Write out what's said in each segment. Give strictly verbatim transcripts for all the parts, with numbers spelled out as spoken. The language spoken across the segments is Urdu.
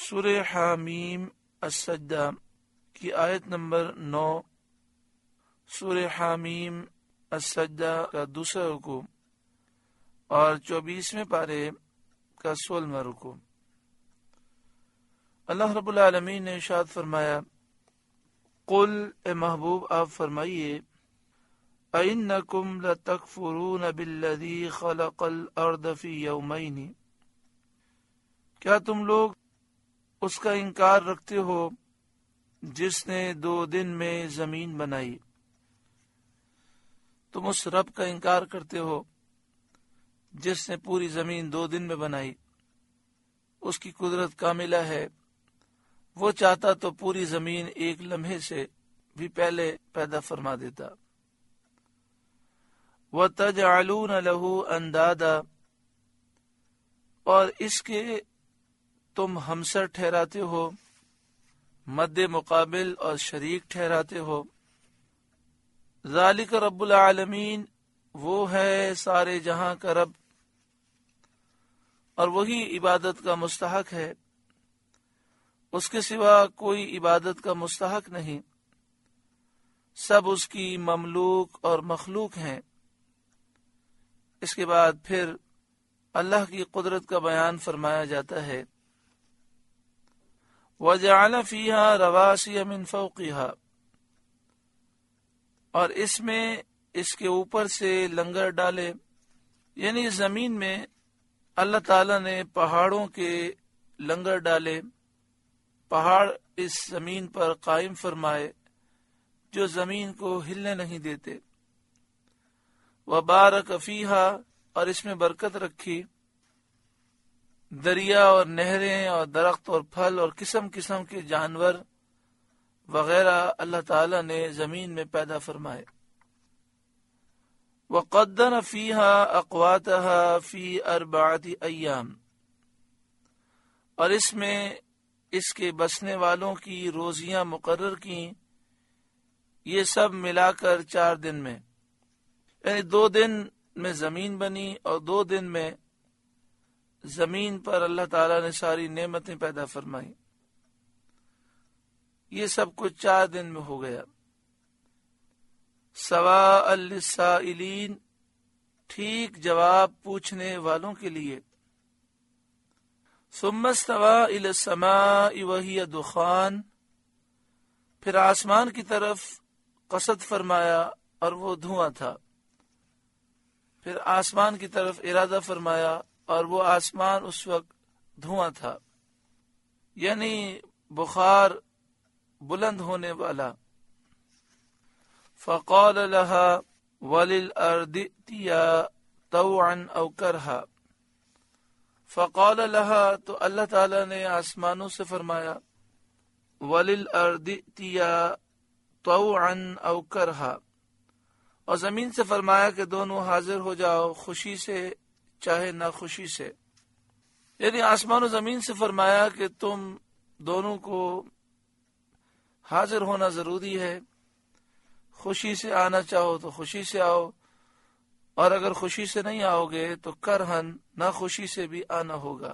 سورہ حامیم السجدہ کی آیت نمبر نو، سورہ حامیم السجدہ کا دوسرا رکوع اور چوبیسویں پارے کا سولہواں رکوع۔ اللہ رب العالمین نے ارشاد فرمایا، قل اے محبوب آپ فرمائیے، اَإِنَّكُمْ لَتَكْفُرُونَ بِالَّذِي خَلَقَ الْأَرْضَ فِي يَوْمَيْنِ، کیا تم لوگ اس کا انکار رکھتے ہو جس نے دو دن میں زمین بنائی؟ تم اس رب کا انکار کرتے ہو جس نے پوری زمین دو دن میں بنائی۔ اس کی قدرت کاملہ ہے، وہ چاہتا تو پوری زمین ایک لمحے سے بھی پہلے پیدا فرما دیتا۔ وَتَجْعَلُونَ لَهُ أَنْدَادًا، اور اس کے تم ہمسر ٹھہراتے ہو، مد مقابل اور شریک ٹھہراتے ہو۔ ذالک رب العالمین، وہ ہے سارے جہاں کا رب اور وہی عبادت کا مستحق ہے، اس کے سوا کوئی عبادت کا مستحق نہیں، سب اس کی مملوک اور مخلوق ہیں۔ اس کے بعد پھر اللہ کی قدرت کا بیان فرمایا جاتا ہے، وَجَعَلَ فِيهَا رَوَاسِيَ مِن فَوْقِهَا، اور اس میں اس کے اوپر سے لنگر ڈالے، یعنی زمین میں اللہ تعالی نے پہاڑوں کے لنگر ڈالے، پہاڑ اس زمین پر قائم فرمائے جو زمین کو ہلنے نہیں دیتے۔ وَبَارَكَ فِيهَا، اور اس میں برکت رکھی، دریا اور نہریں اور درخت اور پھل اور قسم قسم کے جانور وغیرہ اللہ تعالی نے زمین میں پیدا فرمائے۔ وَقَدَّرَ فِيهَا أَقْوَاتَهَا فِي أَرْبَعَةِ أَيَّامٍ، اور اس میں اس کے بسنے والوں کی روزیاں مقرر کی، یہ سب ملا کر چار دن میں، یعنی دو دن میں زمین بنی اور دو دن میں زمین پر اللہ تعالیٰ نے ساری نعمتیں پیدا فرمائیں۔ یہ سب کچھ چار دن میں ہو گیا۔ سواء للسائلین، ٹھیک جواب پوچھنے والوں کے لیے۔ ثم استوى الى السماء وهي دخان، پھر آسمان کی طرف قصد فرمایا اور وہ دھواں تھا، پھر آسمان کی طرف ارادہ فرمایا اور وہ آسمان اس وقت دھواں تھا، یعنی بخار بلند ہونے والا۔ فقال لها وللأرض ائتيا طوعا او کرہا، فقال لها، تو اللہ تعالی نے آسمانوں سے فرمایا، وللأرض ائتيا طوعا او کرہا، اور زمین سے فرمایا کہ دونوں حاضر ہو جاؤ، خوشی سے چاہے نہ خوشی سے، یعنی آسمان و زمین سے فرمایا کہ تم دونوں کو حاضر ہونا ضروری ہے، خوشی سے آنا چاہو تو خوشی سے آؤ، اور اگر خوشی سے نہیں آؤ گے تو کرہن نہ خوشی سے بھی آنا ہوگا۔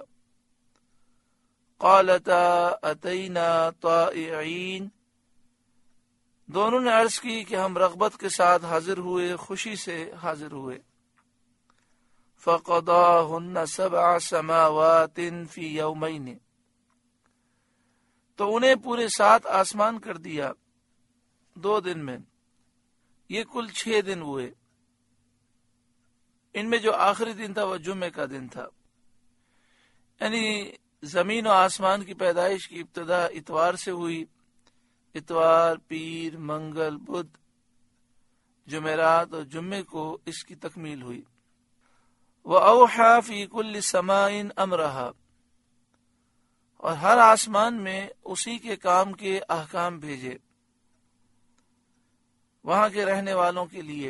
قالتا اتینا طائعین، دونوں نے عرض کی کہ ہم رغبت کے ساتھ حاضر ہوئے، خوشی سے حاضر ہوئے۔ فقضاهن سبع سماوات فی یومین، تو انہیں پورے سات آسمان کر دیا دو دن میں، یہ کل چھ دن ہوئے۔ ان میں جو آخری دن تھا وہ جمعے کا دن تھا، یعنی زمین و آسمان کی پیدائش کی ابتدا اتوار سے ہوئی، اتوار، پیر، منگل، بدھ، جمعرات اور جمعے کو اس کی تکمیل ہوئی۔ وَأَوْحَى فِي كُلِّ سَمَاءٍ أَمْرَهَا، اور ہر آسمان میں اسی کے کام کے احکام بھیجے وہاں کے رہنے والوں کے لیے،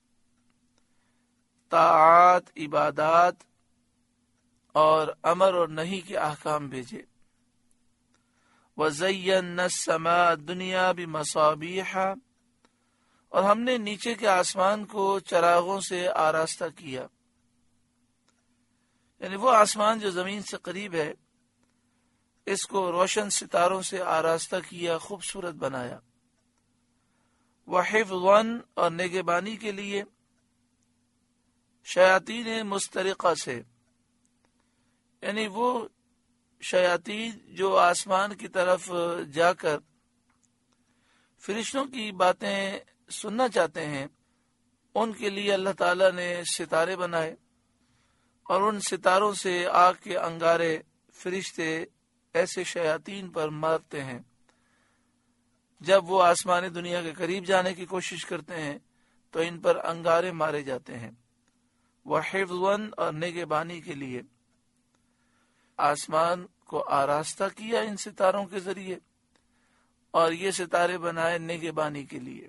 طاعات، عبادات اور امر اور نہی کے احکام بھیجے۔ وَزَيَّنَّا السَّمَاءَ الدُّنْيَا بِمَصَابِيحَ، اور ہم نے نیچے کے آسمان کو چراغوں سے آراستہ کیا، یعنی وہ آسمان جو زمین سے قریب ہے اس کو روشن ستاروں سے آراستہ کیا، خوبصورت بنایا، وحفظاً اور نگہبانی کے لیے، شیاطین مسترقہ سے، یعنی وہ شیاطین جو آسمان کی طرف جا کر فرشتوں کی باتیں سننا چاہتے ہیں، ان کے لیے اللہ تعالیٰ نے ستارے بنائے، اور ان ستاروں سے آگ کے انگارے فرشتے ایسے شیاطین پر مارتے ہیں۔ جب وہ آسمانی دنیا کے قریب جانے کی کوشش کرتے ہیں تو ان پر انگارے مارے جاتے ہیں، وحفظاً اور نگہبانی کے لیے۔ آسمان کو آراستہ کیا ان ستاروں کے ذریعے، اور یہ ستارے بنائے نگہبانی کے لیے۔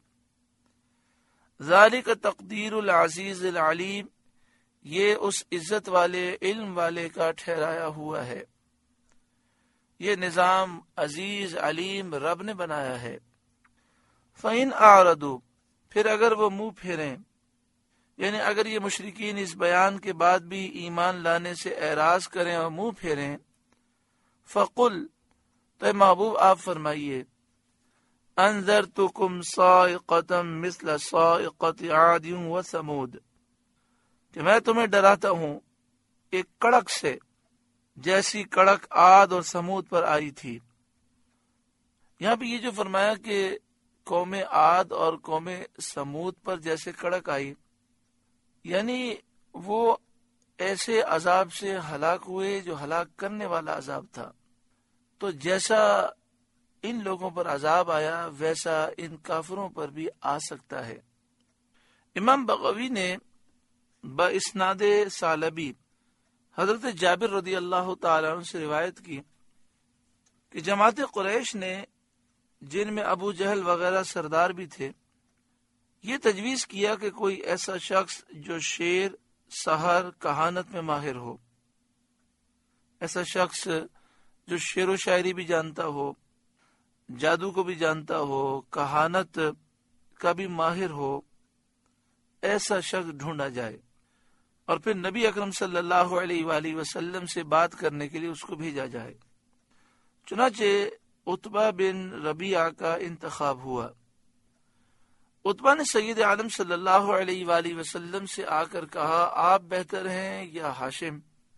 ذالک تقدیر العزیز العلیم، یہ اس عزت والے علم والے کا ٹھہرایا ہوا ہے، یہ نظام عزیز علیم رب نے بنایا ہے۔ فَإِنْ أَعْرَضُوا، پھر اگر وہ منہ پھیریں، یعنی اگر یہ مشرکین اس بیان کے بعد بھی ایمان لانے سے اعراض کریں اور منہ پھیریں، فَقُلْ، تو اے محبوب آپ فرمائیے، أَنذَرْتُكُمْ صَاعِقَةً مِثْلَ صَاعِقَةِ عَادٍ وَثَمُودَ، کہ میں تمہیں ڈراتا ہوں ایک کڑک سے جیسی کڑک عاد اور سمود پر آئی تھی۔ یہاں پہ یہ جو فرمایا کہ قوم عاد اور قوم سمود پر جیسے کڑک آئی، یعنی وہ ایسے عذاب سے ہلاک ہوئے جو ہلاک کرنے والا عذاب تھا، تو جیسا ان لوگوں پر عذاب آیا ویسا ان کافروں پر بھی آ سکتا ہے۔ امام بغوی نے باسناد ثعلبی حضرت جابر رضی اللہ تعالیٰ عنہ سے روایت کی کہ جماعت قریش نے، جن میں ابو جہل وغیرہ سردار بھی تھے، یہ تجویز کیا کہ کوئی ایسا شخص جو شعر، سحر، کہانت میں ماہر ہو، ایسا شخص جو شعر و شاعری بھی جانتا ہو، جادو کو بھی جانتا ہو، کہانت کا بھی ماہر ہو، ایسا شخص ڈھونڈا جائے، اور پھر نبی اکرم صلی اللہ علیہ وآلہ وسلم سے بات کرنے کے لیے اس کو بھیجا جائے۔ چنانچہ عتبہ بن ربیعہ کا انتخاب ہوا۔ عتبہ نے سید عالم صلی اللہ علیہ وآلہ وسلم سے آ کر کہا، آپ بہتر ہیں یا ہاشم؟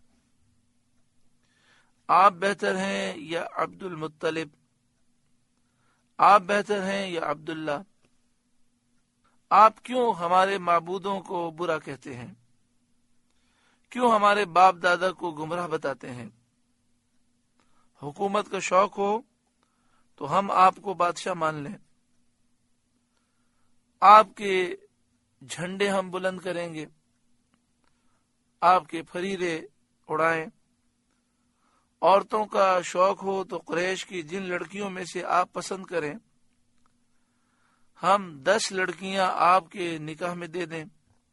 آپ بہتر ہیں یا عبد المطلب؟ آپ بہتر ہیں یا عبداللہ؟ آپ کیوں ہمارے معبودوں کو برا کہتے ہیں؟ کیوں ہمارے باپ دادا کو گمراہ بتاتے ہیں؟ حکومت کا شوق ہو تو ہم آپ کو بادشاہ مان لیں، آپ کے جھنڈے ہم بلند کریں گے، آپ کے فریرے اڑائیں۔ عورتوں کا شوق ہو تو قریش کی جن لڑکیوں میں سے آپ پسند کریں، ہم دس لڑکیاں آپ کے نکاح میں دے دیں۔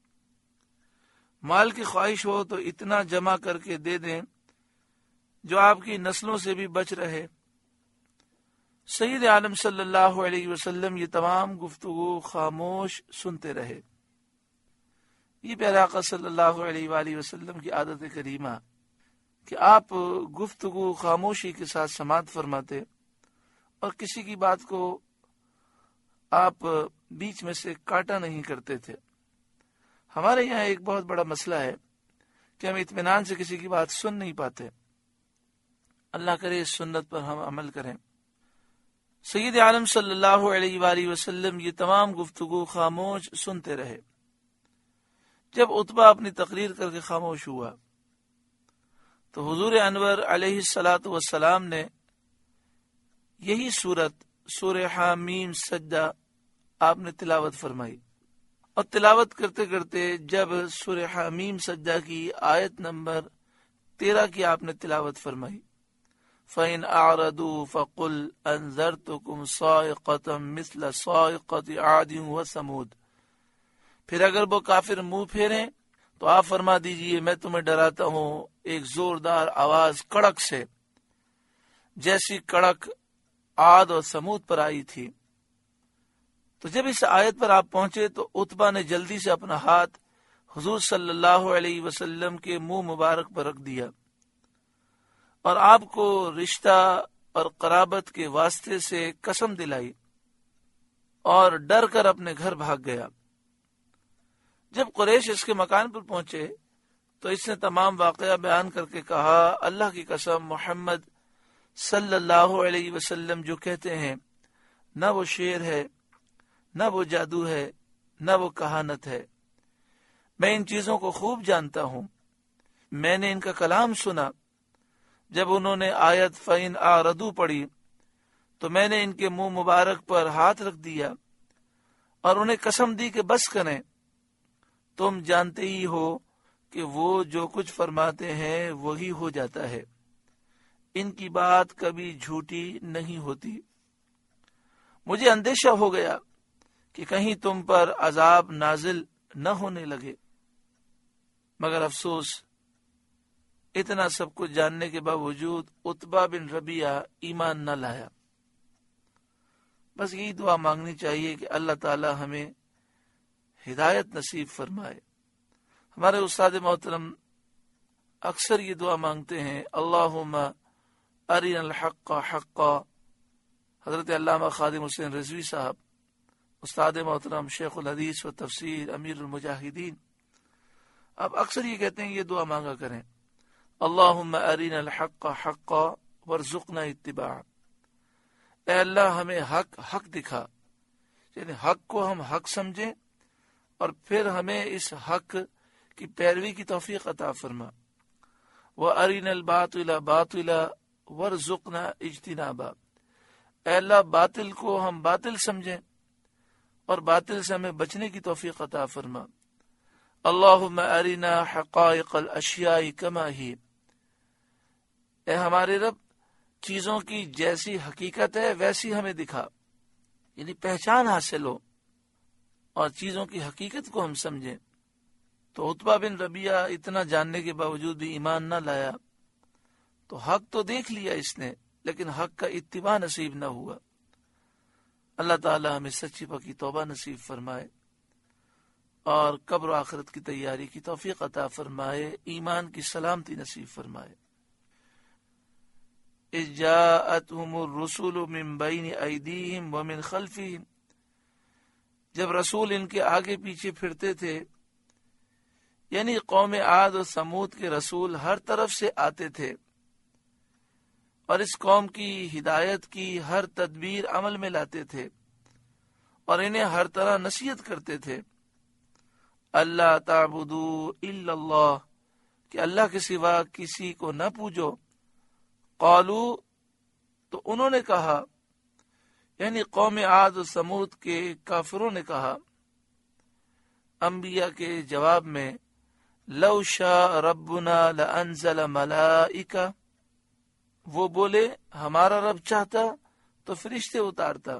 مال کی خواہش ہو تو اتنا جمع کر کے دے دیں جو آپ کی نسلوں سے بھی بچ رہے۔ سید عالم صلی اللہ علیہ وسلم یہ تمام گفتگو خاموش سنتے رہے۔ یہ پیارے آقا صلی اللہ علیہ وآلہ وسلم کی عادت کریمہ کہ آپ گفتگو خاموشی کے ساتھ سماعت فرماتے اور کسی کی بات کو آپ بیچ میں سے کاٹا نہیں کرتے تھے۔ ہمارے یہاں ایک بہت بڑا مسئلہ ہے کہ ہم اطمینان سے کسی کی بات سن نہیں پاتے۔ اللہ کرے اس سنت پر ہم عمل کریں۔ سید عالم صلی اللہ علیہ وآلہ وسلم یہ تمام گفتگو خاموش سنتے رہے۔ جب عتبہ اپنی تقریر کر کے خاموش ہوا تو حضور انور علیہ الصلاۃ والسلام نے یہی سورت سورہ حامیم سجدہ آپ نے تلاوت فرمائی، اور تلاوت کرتے کرتے جب سورہ حامیم سجدہ کی آیت نمبر تیرہ کی آپ نے تلاوت فرمائی، فَإِنْ أَعْرَضُوا فَقُلْ أَنذَرْتُكُمْ صَاعِقَةً مِثْلَ صَاعِقَةِ عَادٍ وَثَمُودَ، پھر اگر وہ کافر منہ پھیریں تو آپ فرما دیجئے میں تمہیں ڈراتا ہوں ایک زوردار آواز کڑک سے جیسی کڑک عاد اور سمود پر آئی تھی۔ تو جب اس آیت پر آپ پہنچے تو عتبہ نے جلدی سے اپنا ہاتھ حضور صلی اللہ علیہ وسلم کے منہ مبارک پر رکھ دیا اور آپ کو رشتہ اور قرابت کے واسطے سے قسم دلائی اور ڈر کر اپنے گھر بھاگ گیا۔ جب قریش اس کے مکان پر پہنچے تو اس نے تمام واقعہ بیان کر کے کہا، اللہ کی قسم، محمد صلی اللہ علیہ وسلم جو کہتے ہیں نہ وہ شعر ہے، نہ وہ جادو ہے، نہ وہ کہانت ہے۔ میں ان چیزوں کو خوب جانتا ہوں۔ میں نے ان کا کلام سنا۔ جب انہوں نے آیت فَإِنْ أَعْرَضُوا پڑھی تو میں نے ان کے منہ مبارک پر ہاتھ رکھ دیا اور انہیں قسم دی کہ بس کریں، تم جانتے ہی ہو کہ وہ جو کچھ فرماتے ہیں وہی ہو جاتا ہے، ان کی بات کبھی جھوٹی نہیں ہوتی۔ مجھے اندیشہ ہو گیا کہ کہیں تم پر عذاب نازل نہ ہونے لگے، مگر افسوس اتنا سب کچھ جاننے کے باوجود عتبہ بن ربیعہ ایمان نہ لایا۔ بس یہی دعا مانگنی چاہیے کہ اللہ تعالی ہمیں ہدایت نصیب فرمائے۔ ہمارے استاد محترم اکثر یہ دعا مانگتے ہیں، اللہم ارنا الحق حقا۔ حضرت علامہ خادم حسین رضوی صاحب، استاد محترم، شیخ الحدیث و تفسیر، امیر المجاہدین، اب اکثر یہ کہتے ہیں یہ دعا مانگا کریں، اللہم ارنا الحق حقا وارزقنا اتباعہ۔ اے اللہ ہمیں حق حق دکھا، یعنی حق کو ہم حق سمجھیں اور پھر ہمیں اس حق کی پیروی کی توفیق عطا فرما۔ وَأَرِنَا الْبَاطِلَ بَاطِلًا وَارْزُقْنَا اجْتِنَابًا۔ اے اللہ باطل کو ہم باطل سمجھیں اور باطل سے ہمیں بچنے کی توفیق عطا فرما۔ اللہم ارنا حقائق الاشیاء کما ہی۔ اے ہمارے رب چیزوں کی جیسی حقیقت ہے ویسی ہمیں دکھا، یعنی پہچان حاصل ہو اور چیزوں کی حقیقت کو ہم سمجھیں۔ تو عتبہ بن ربیعہ اتنا جاننے کے باوجود بھی ایمان نہ لایا، تو حق تو دیکھ لیا اس نے لیکن حق کا اتباع نصیب نہ ہوا۔ اللہ تعالی ہمیں سچی پکی توبہ نصیب فرمائے اور قبر و آخرت کی تیاری کی توفیق عطا فرمائے، ایمان کی سلامتی نصیب فرمائے۔ اذ جاءتهم الرسل من بین ایدیہم ومن خلفہم۔ جب رسول ان کے آگے پیچھے پھرتے تھے، یعنی قوم عاد و ثمود کے رسول ہر طرف سے آتے تھے اور اس قوم کی ہدایت کی ہر تدبیر عمل میں لاتے تھے اور انہیں ہر طرح نصیحت کرتے تھے، اللہ تعبدوا الا اللہ، کہ اللہ کے سوا کسی کو نہ پوجو۔ قالو، تو انہوں نے کہا، یعنی قوم عاد و ثمود کے کافروں نے کہا انبیاء کے جواب میں، لو شاء ربنا لانزل ملائکہ، وہ بولے ہمارا رب چاہتا تو فرشتے اتارتا،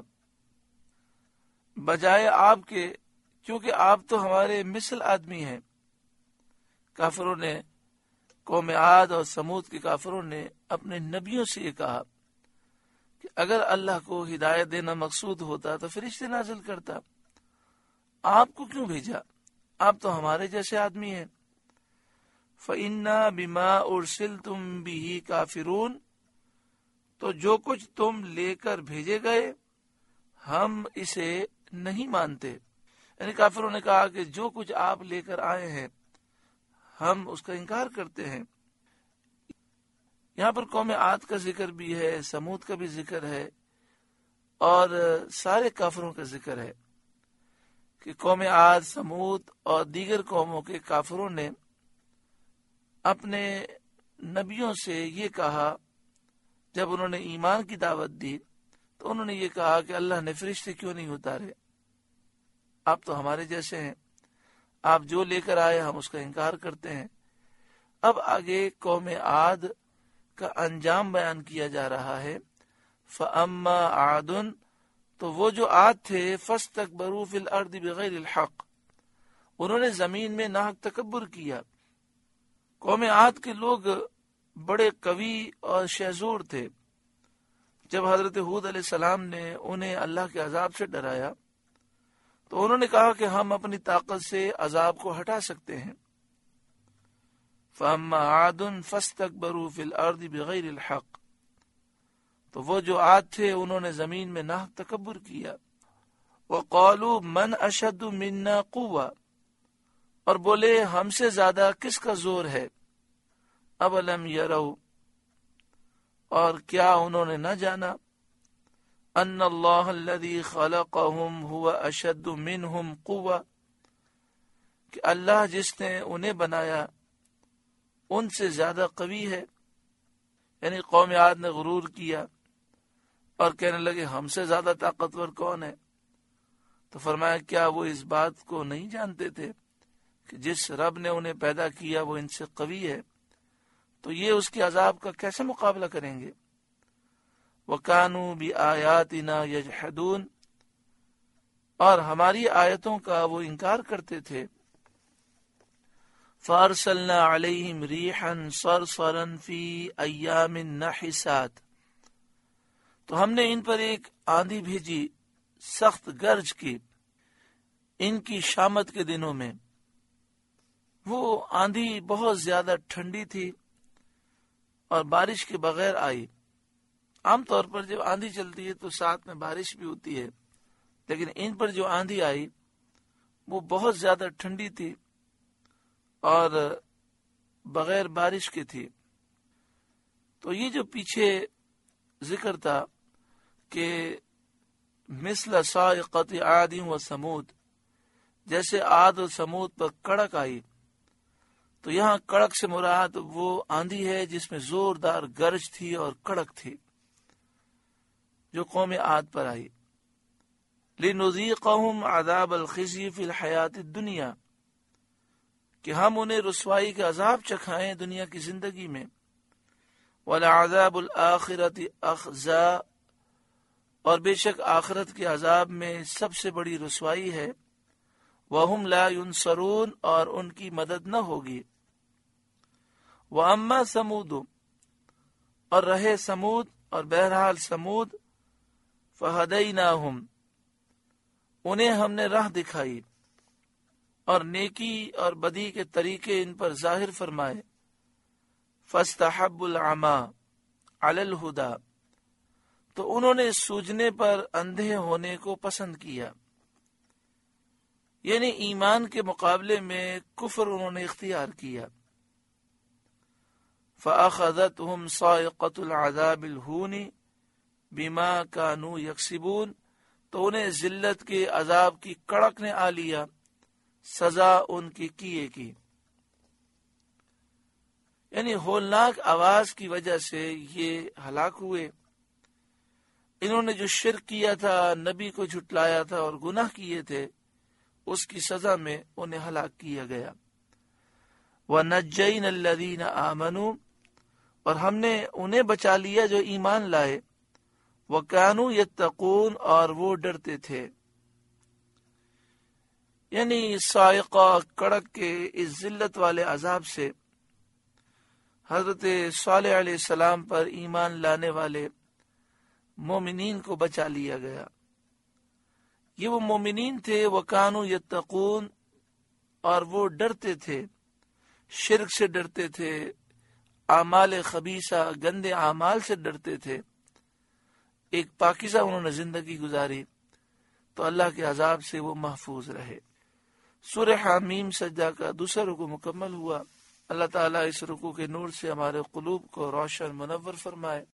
بجائے آپ کے، کیونکہ آپ تو ہمارے مثل آدمی ہیں۔ کافروں نے، قوم عاد اور ثمود کے کافروں نے اپنے نبیوں سے یہ کہا کہ اگر اللہ کو ہدایت دینا مقصود ہوتا تو فرشتے نازل کرتا، آپ کو کیوں بھیجا؟ آپ تو ہمارے جیسے آدمی ہیں۔ فَإِنَّا بِمَا أُرْسِلْتُمْ بِهِ كَافِرُونَ، تو جو کچھ تم لے کر بھیجے گئے ہم اسے نہیں مانتے۔ یعنی کافروں نے کہا کہ جو کچھ آپ لے کر آئے ہیں ہم اس کا انکار کرتے ہیں۔ یہاں پر قوم عاد کا ذکر بھی ہے، سمود کا بھی ذکر ہے اور سارے کافروں کا ذکر ہے کہ قوم عاد، سمود اور دیگر قوموں کے کافروں نے اپنے نبیوں سے یہ کہا، جب انہوں نے ایمان کی دعوت دی تو انہوں نے یہ کہا کہ اللہ نے فرشتے کیوں نہیں اتارے، آپ تو ہمارے جیسے ہیں، آپ جو لے کر آئے ہم اس کا انکار کرتے ہیں۔ اب آگے قوم عاد کا انجام بیان کیا جا رہا ہے۔ فَأَمَّا عَادٌ، تو وہ جو عاد تھے، فَاسْتَكْبَرُوا فِي الْأَرْضِ بِغَيْرِ الْحَقِّ، انہوں نے زمین میں ناحق تکبر کیا۔ قوم عاد کے لوگ بڑے قوی اور شہزور تھے۔ جب حضرت ہود علیہ السلام نے انہیں اللہ کے عذاب سے ڈرایا تو انہوں نے کہا کہ ہم اپنی طاقت سے عذاب کو ہٹا سکتے ہیں۔ فَأَمَّا عَادٌ فَاسْتَكْبَرُوا فِي الْأَرْضِ بِغَيْرِ الْحَقِّ، تو وہ جو عاد تھے انہوں نے زمین میں ناحق تکبر کیا. وَقَالُوا مَنْ أَشَدُّ مِنَّا قُوَّةً، اور بولے ہم سے زیادہ کس کا زور ہے. أَوَلَمْ يَرَوْا، اور کیا انہوں نے نہ جانا، أَنَّ اللَّهَ الَّذِي خَلَقَهُمْ هُوَ أَشَدُّ مِنْهُمْ قُوَّةً، کہ اللہ جس نے انہیں بنایا ان سے زیادہ قوی ہے. یعنی قوم عاد نے غرور کیا اور کہنے لگے ہم سے زیادہ طاقتور کون ہے. تو فرمایا کیا وہ اس بات کو نہیں جانتے تھے کہ جس رب نے انہیں پیدا کیا وہ ان سے قوی ہے، تو یہ اس کے عذاب کا کیسے مقابلہ کریں گے. وَكَانُوا بِآيَاتِنَا يَجْحَدُونَ، اور ہماری آیتوں کا وہ انکار کرتے تھے. فَأَرْسَلْنَا عَلَيْهِمْ رِيحًا صَرْصَرًا فِي أَيَّامٍ نَحِسَاتٍ، تو ہم نے ان پر ایک آندھی بھیجی سخت گرج کی ان کی شامت کے دنوں میں. وہ آندھی بہت زیادہ ٹھنڈی تھی اور بارش کے بغیر آئی. عام طور پر جب آندھی چلتی ہے تو ساتھ میں بارش بھی ہوتی ہے، لیکن ان پر جو آندھی آئی وہ بہت زیادہ ٹھنڈی تھی اور بغیر بارش کی تھی. تو یہ جو پیچھے ذکر تھا کہ مثل صاعقۃ عاد و ثمود، جیسے عاد و ثمود پر کڑک آئی، تو یہاں کڑک سے مراد وہ آندھی ہے جس میں زوردار گرج تھی اور کڑک تھی جو قوم عاد پر آئی. لِنُذِيقَهُمْ عَذَابَ الْخِزْيِ فِي الْحَيَاةِ الدُّنْيَا، کہ ہم انہیں رسوائی کا عذاب چکھائیں دنیا کی زندگی میں. وَلَعَذَابُ الْآخِرَةِ أَخْزَىٰ، اور بے شک آخرت کے عذاب میں سب سے بڑی رسوائی ہے. وَهُمْ لَا يُنصَرُونَ، اور ان کی مدد نہ ہوگی. وَأَمَّا ثَمُودُ، اور رہے سمود، اور بہرحال سمود، فَهَدَيْنَاهُمْ، انہیں ہم نے راہ دکھائی اور نیکی اور بدی کے طریقے ان پر ظاہر فرمائے. فَاسْتَحَبُّوا الْعَمَىٰ عَلَى الْهُدَىٰ، تو انہوں نے سوجنے پر اندھے ہونے کو پسند کیا. یعنی ایمان کے مقابلے میں کفر انہوں نے اختیار کیا. فَأَخَذَتْهُمْ صَاعِقَةُ الْعَذَابِ الْهُونِ بِمَا كَانُوا يَكْسِبُونَ، تو انہیں ذلت کے عذاب کی کڑک نے آ لیا سزا ان کی کیے کی. یعنی ہولناک آواز کی وجہ سے یہ ہلاک ہوئے. انہوں نے جو شرک کیا تھا، نبی کو جھٹلایا تھا اور گناہ کیے تھے، اس کی سزا میں انہیں ہلاک کیا گیا. وَنَجَّيْنَا الَّذِينَ آمَنُوا، اور ہم نے انہیں بچا لیا جو ایمان لائے. وَكَانُوا يَتَّقُونَ، اور وہ ڈرتے تھے. یعنی صاعقہ کڑک کے اس ذلت والے عذاب سے حضرت صالح علیہ السلام پر ایمان لانے والے مومنین کو بچا لیا گیا. یہ وہ مومنین تھے وَكَانُوا يَتَّقُونَ، اور وہ ڈرتے تھے، شرک سے ڈرتے تھے، اعمال خبیثہ گندے اعمال سے ڈرتے تھے. ایک پاکیزہ انہوں نے زندگی گزاری تو اللہ کے عذاب سے وہ محفوظ رہے. سورہ حامیم سجدہ کا دوسرا رکوع مکمل ہوا. اللہ تعالیٰ اس رکوع کے نور سے ہمارے قلوب کو روشن منور فرمائے.